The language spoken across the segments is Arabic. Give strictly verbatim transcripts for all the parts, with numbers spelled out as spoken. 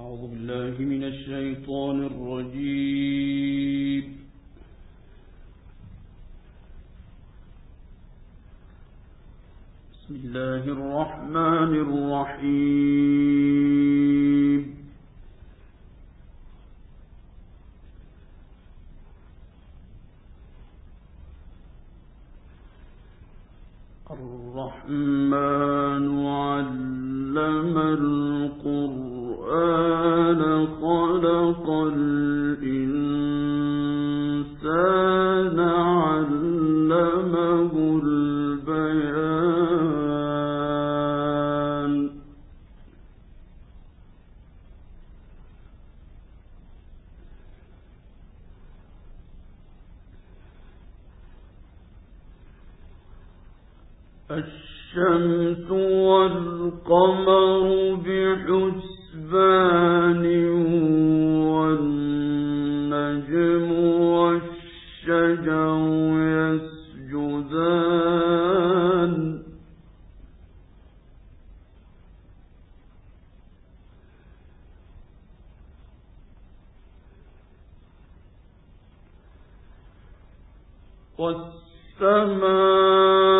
أعوذ بالله من الشيطان الرجيم. بسم الله الرحمن الرحيم. الرحمن علم القرآن خلق الإنسان علمه البيان. الشمس والقمر بحسبان والنجم والشجر يسجدان. والسماء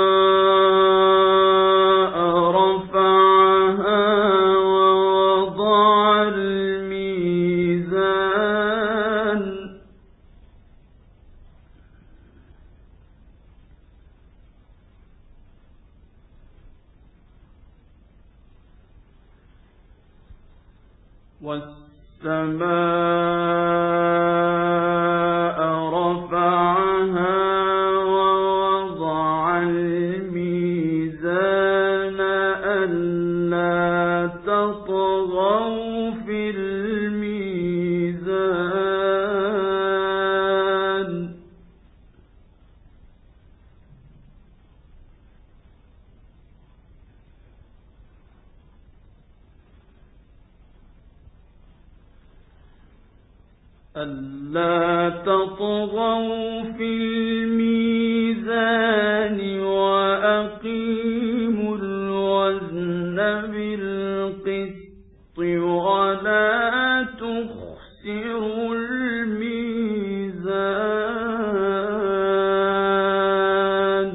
والسماء رفعها ووضع الميزان ألا تطغوا في الميزان. ألا تطغوا في الميزان وأقيموا الوزن بالقسط ولا تخسروا الميزان.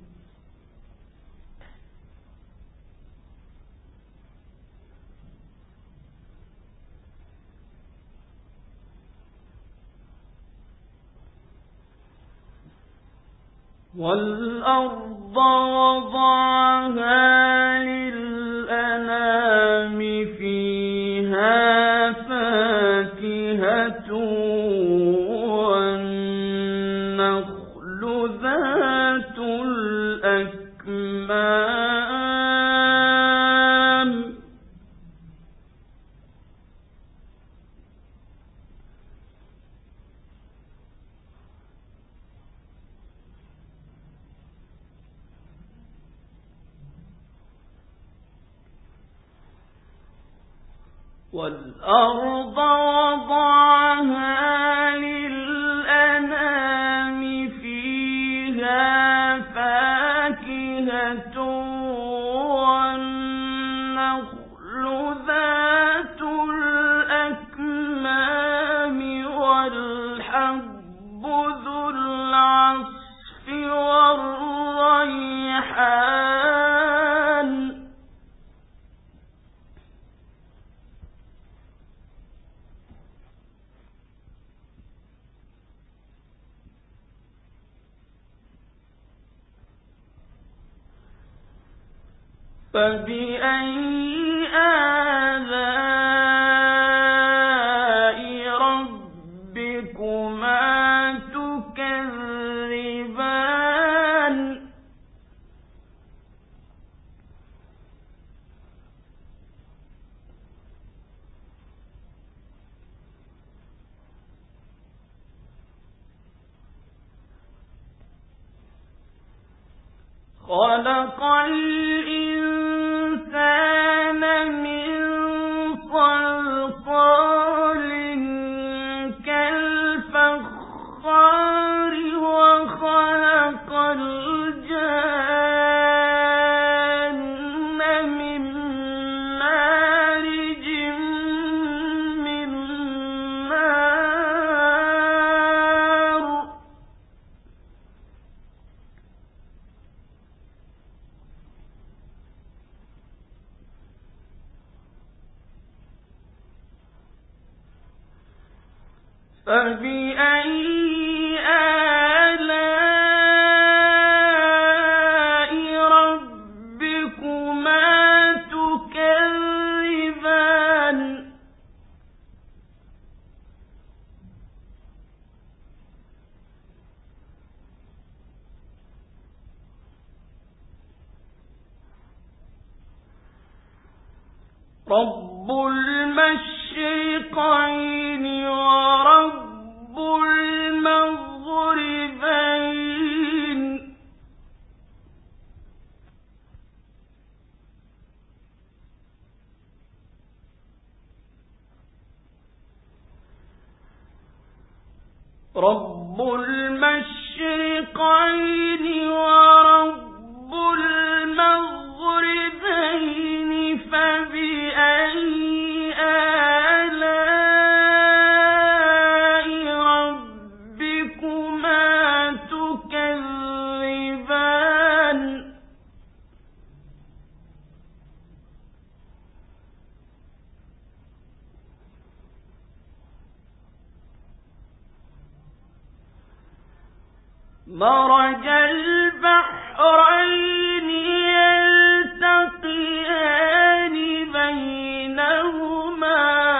والأرض وضعها للأنام فيها فاكهة والنخل ذات الأكمام. والأرض وضعها للأنام فيها فاكهة والنخل ذات الأكمام والحب ذو العصف والريحان. فبأي آلاء ربكما تكذبان. خلق الإنسان من صلصال كالفخار وخلق الجان من مارج فبأي آلاء ربكما تكذبان رب المشرقين ورب المغربين رب المشرقين ورب المغربين فبأي آلاء ربكما تكذبان مرج البحرين يلتقيان بينهما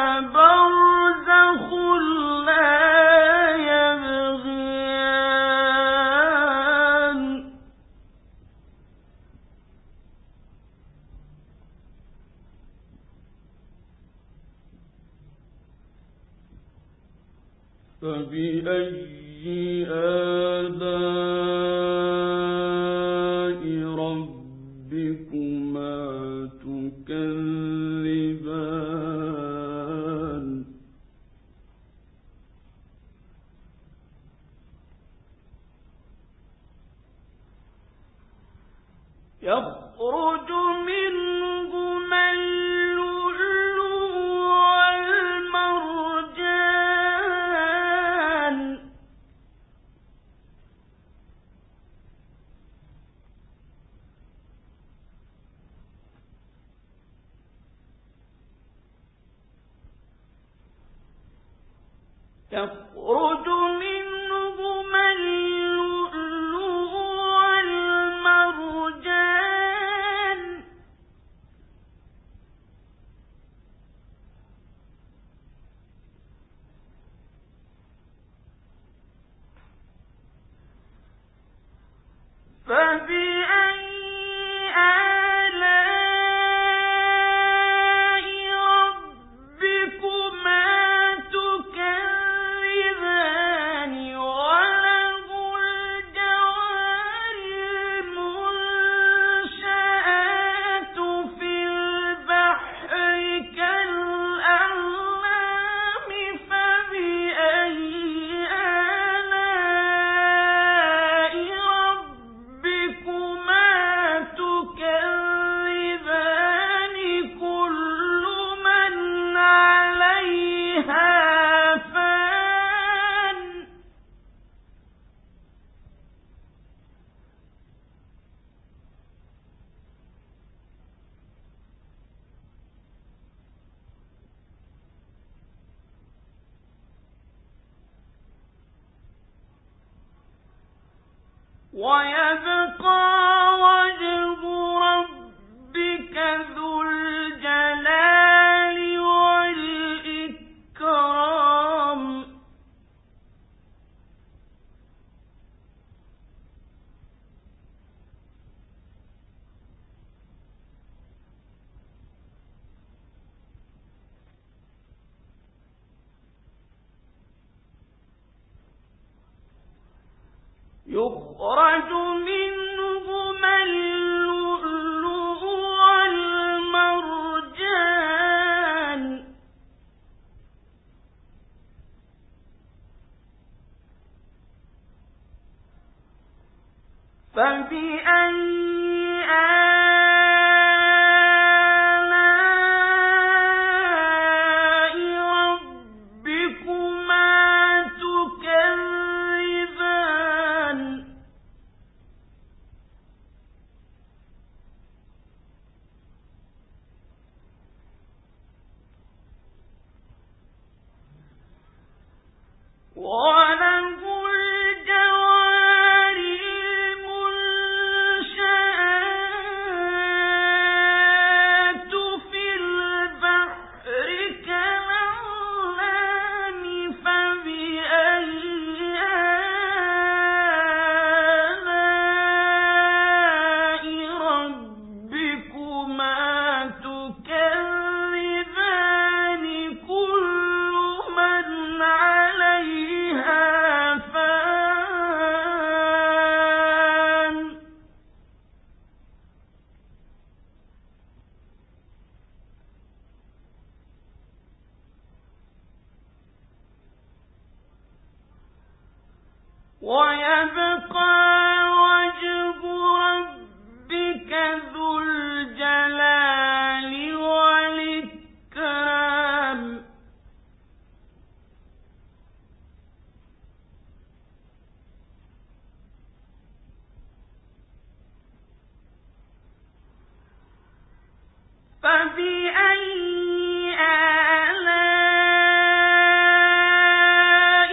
برزخ لا يبغيان فبأي آلاء ربكما تكذبان يخرج منهما اللؤلؤ والمرجان يخرج منهما اللؤلؤ والمرجان فبأي آلاء ربكما تكذبان وله الجوار المنشآت في البحر كالأعلام فبأي آلاء ربكما تكذبان كل من عليها فان ويبقى وجه ربك ذو الجلال والإكرام يخرج منهما اللؤلؤ والمرجان فبأي آلاء ربكما تكذبان ويبقى وجه ربك ذو الجلال والإكرام فبأي آلاء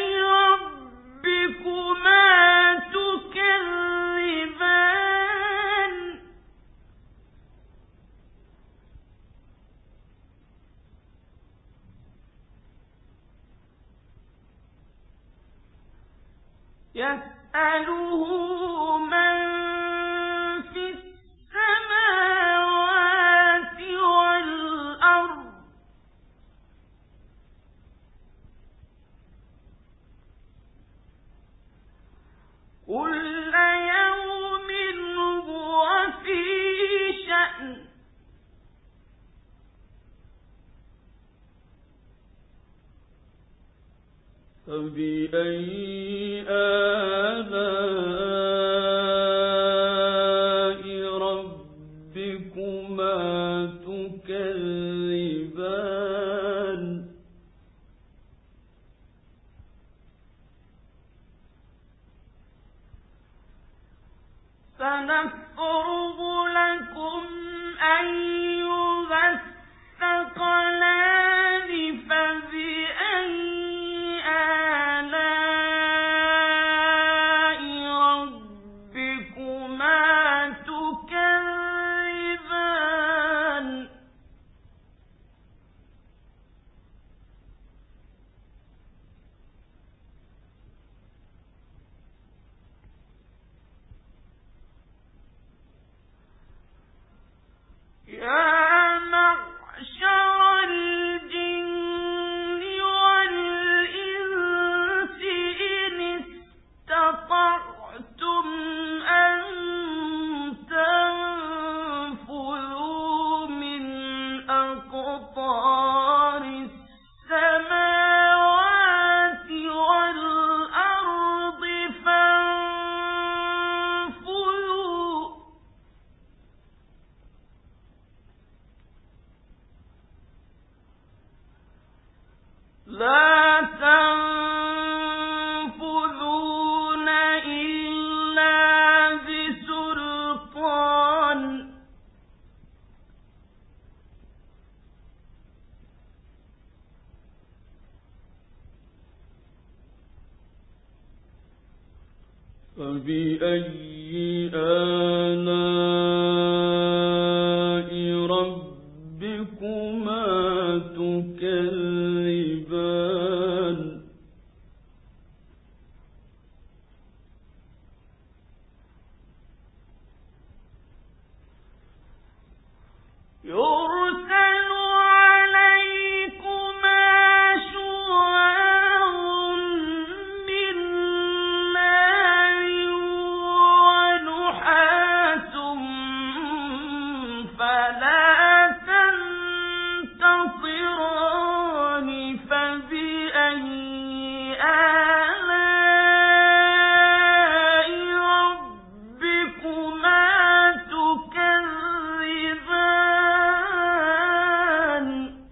ربكما تكذبان يسأله من في السماوات والأرض كل يوم هو في شأن فبأي آلاء ربكما تكذبان سنفرغ لكم أيها الثقلان فبأي آلاء ربكما تكذبان يا معشر الجن والإنس إن استطعتم أن تنفذوا من أقطار السماوات والأرض فانفذوا لا تنفذون إلا بسلطان فبأي آلاء ربكما تكذبان يرسل عليكما شواظ من نار ونحاس فلا تنتصران فبأي آلاء ربكما تكذبان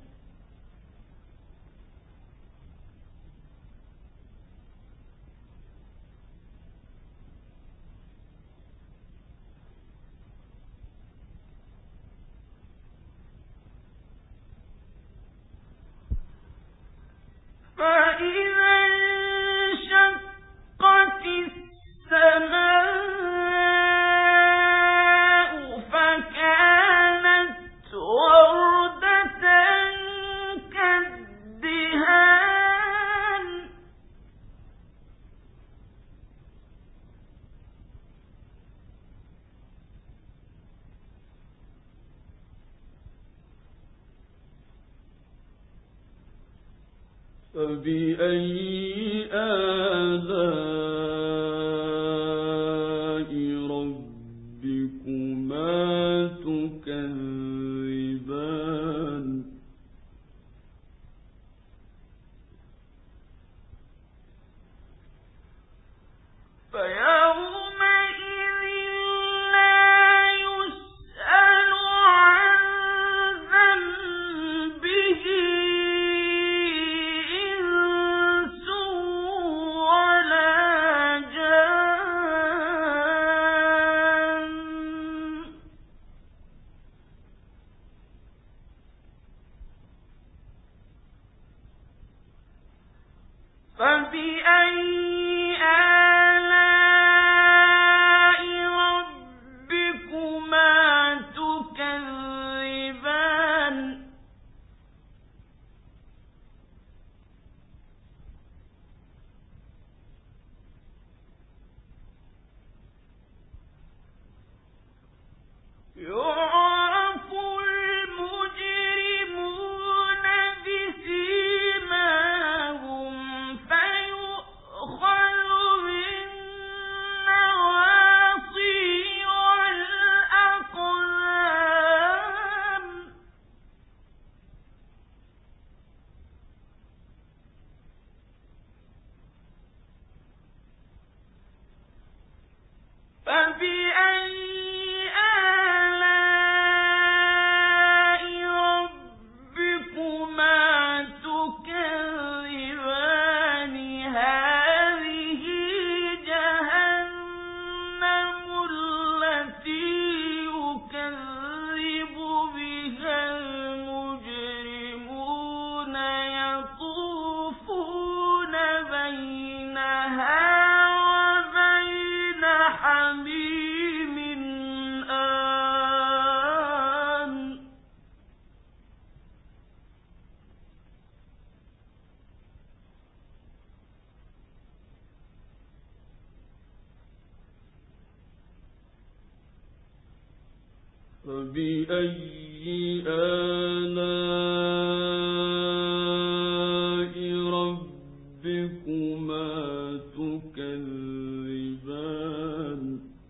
فإذا انشقت السماء فكانت وردة كالدهان فبأي آلاء ربكما تكذبان فبأي آلاء ربكما تكذبان يعرف المجرمون بسيماهم فيؤخذ بالنواصي والأقدام فبأي فبأي آلاء ربكما تكذبان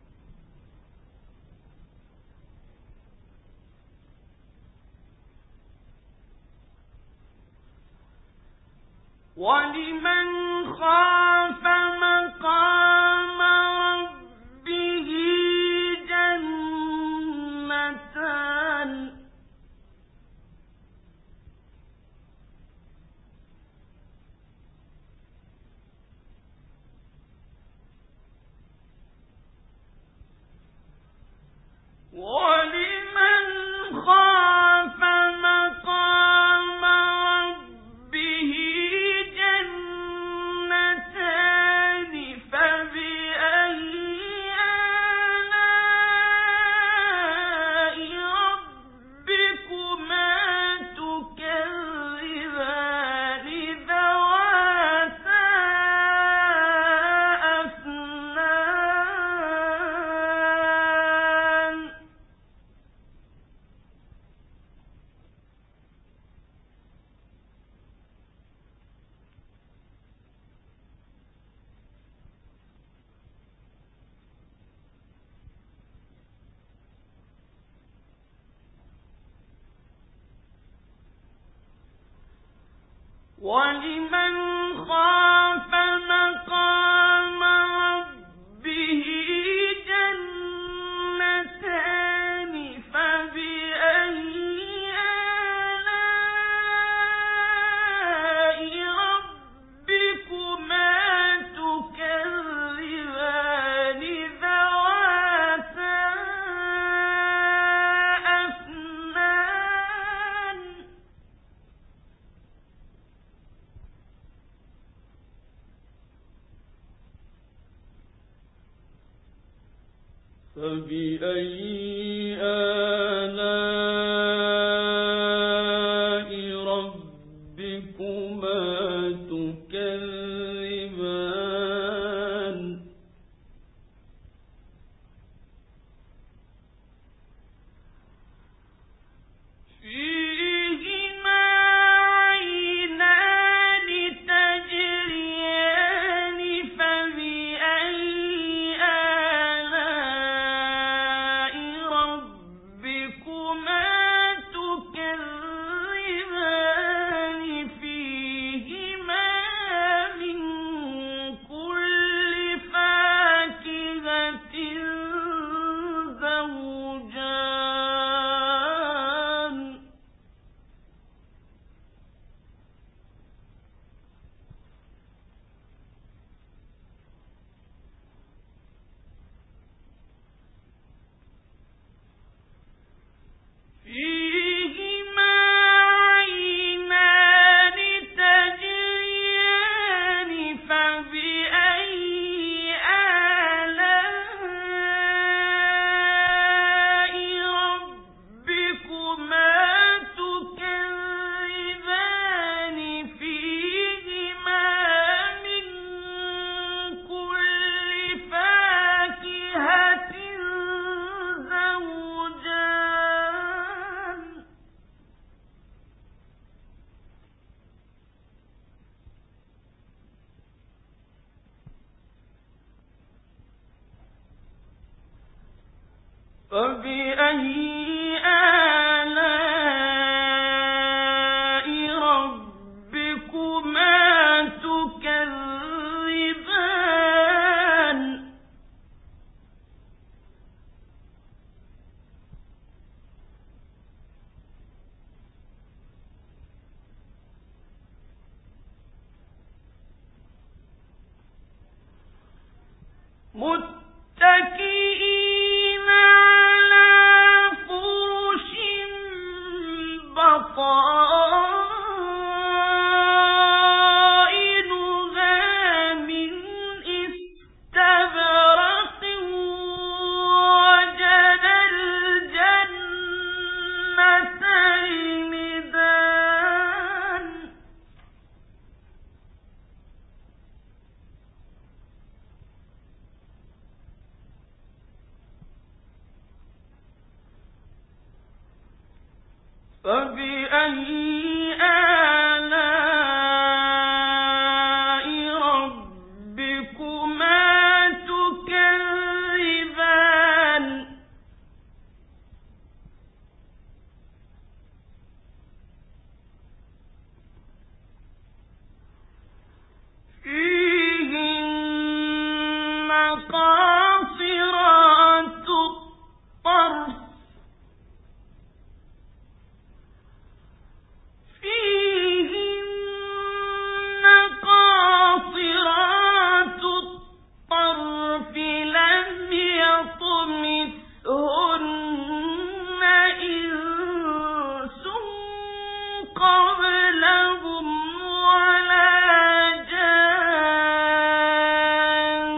ولمن خاف مقام ربه جنتان ولمن خاف مقام ربه جنتان فبأي آلاء ربكما تكذبان ذواتا أفنان ولمن خاف مقام ربه جنتان فبأي آلاء ربكما تكذبان ذواتا أفنان فبأي آلاء ربكما تكذبان فيهما عينان تجريان فبأي آلاء ربكما فبأي آلاء ربكما تكذبان متكئين على فرش بطائنها من استبرق وجنى الجنتين دان فبأي آلاء ربكما تكذبان فيهن قاصرات الطرف فيهن قاصرات الطرف لم يطمثهن إنس قبلهم ولا جان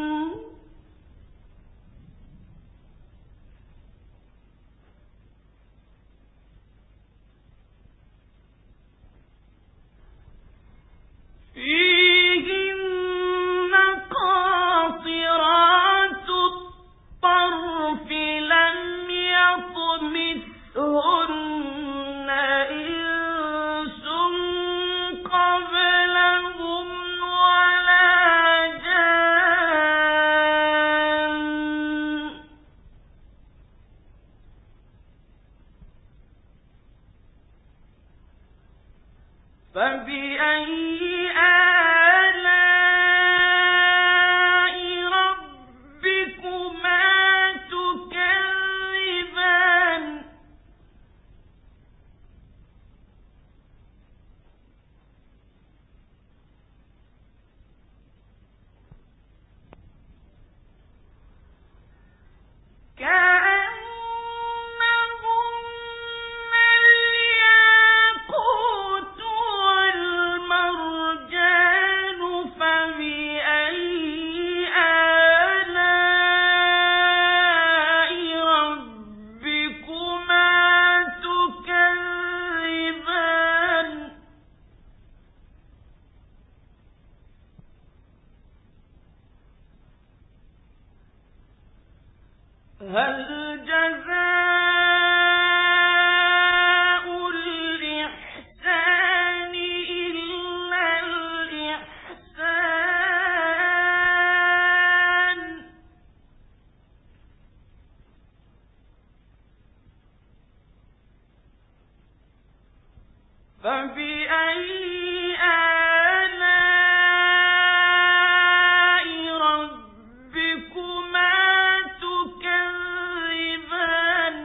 فيهن قاصرات الطرف لم يطمثهن إنس قبلهم ولا جان فبأي آلاء ربكما تكذبان كأنهن الياقوت والمرجان فبأي آلاء ربكما تكذبان هل جزاء الإحسان إلا الإحسان فبأي آلاء ربكما تكذبان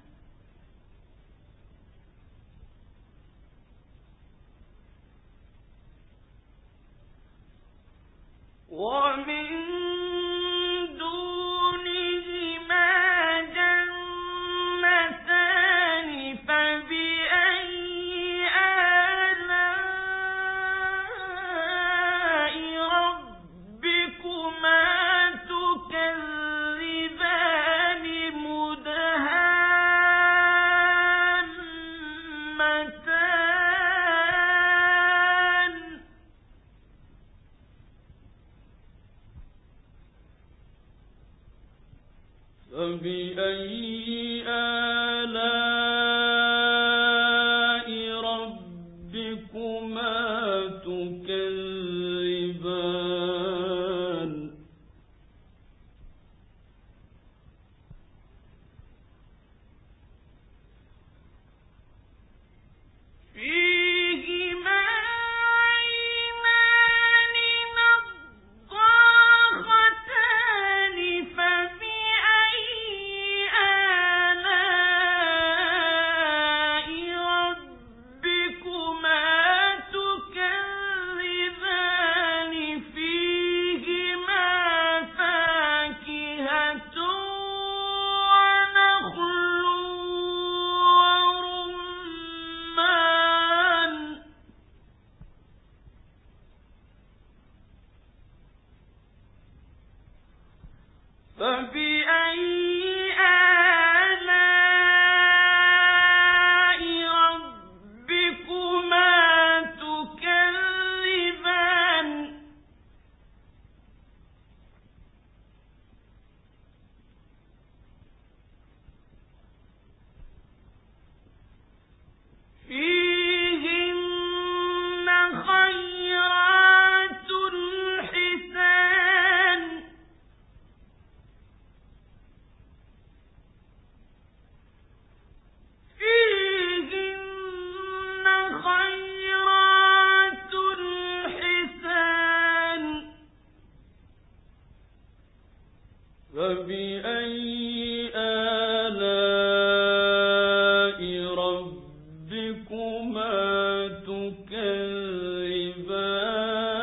ومن دونهما جنتان فبأي آلاء ربكما تكذبان مدهامتان فبأي آلاء ربكما تكذبان ربكما تكذبان